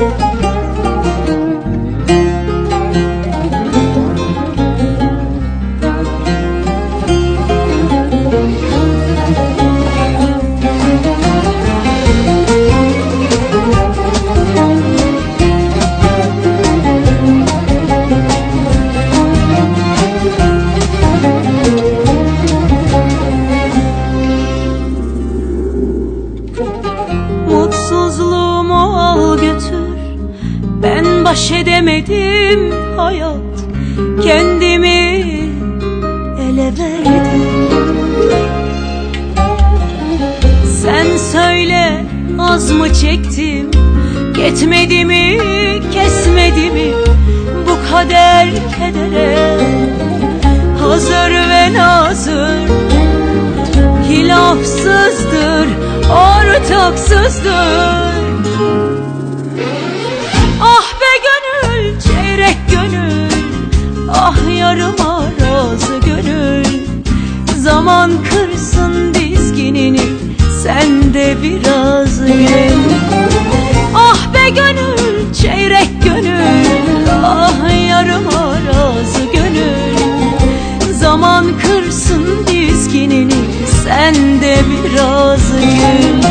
Mutsuzluğumu al götür, ben baş edemedim hayat, kendimi ele verdim. Sen söyle, az mı çektim, yetmedi mi, kesmedi mi bu kader kedere? Hazır ve nazır, hilafsızdır, ortaksızdır. Ah be gönül, çeyrek gönül, ah yarım razı gönül. Zaman kırsın dizginini, sen de biraz gül. Ah be gönül, çeyrek gönül, ah yarım razı gönül. Zaman kırsın dizginini, sen de biraz gül.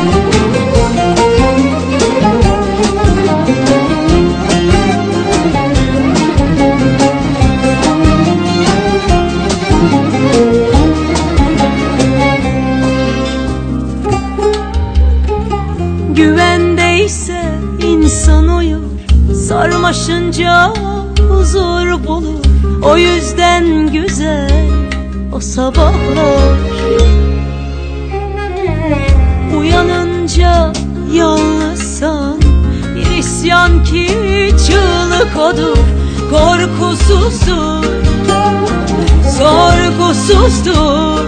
Güvendeyse insan uyur, sarmaşınca huzur bulur. O yüzden güzel o sabahlar, uyanınca yalnızsan bir isyan ki çığlık odur. Korkusuzdur, sorgusuzdur.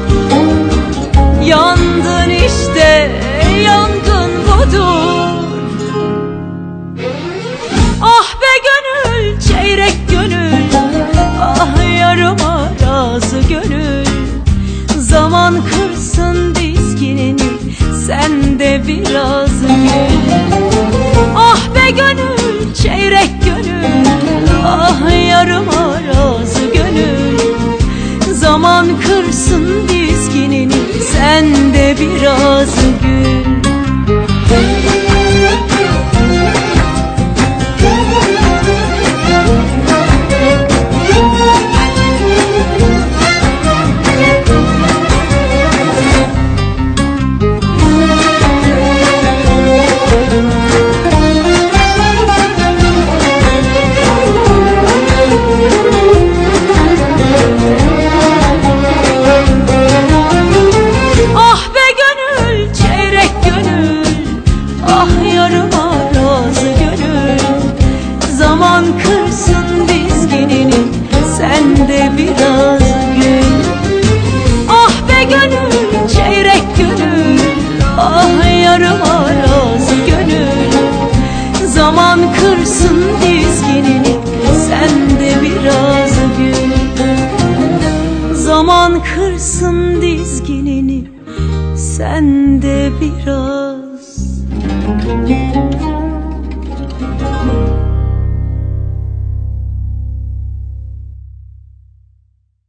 Yandın işte, yangın budur. Ah be gönül, çeyrek gönül, ah yarım razı gönül. Zaman kırsın dizginini, sen de biraz gül. Ah be gönül, çeyrek gönül, ah yarım razı gönül. Zaman kırsın dizginini, sen de biraz gül. Zaman kırsın dizginini, sen de biraz gül. Ah be gönül, çeyrek gönül, ah yarım razı gönül. Zaman kırsın dizginini, sen de biraz gül. Zaman kırsın dizginini, sen de biraz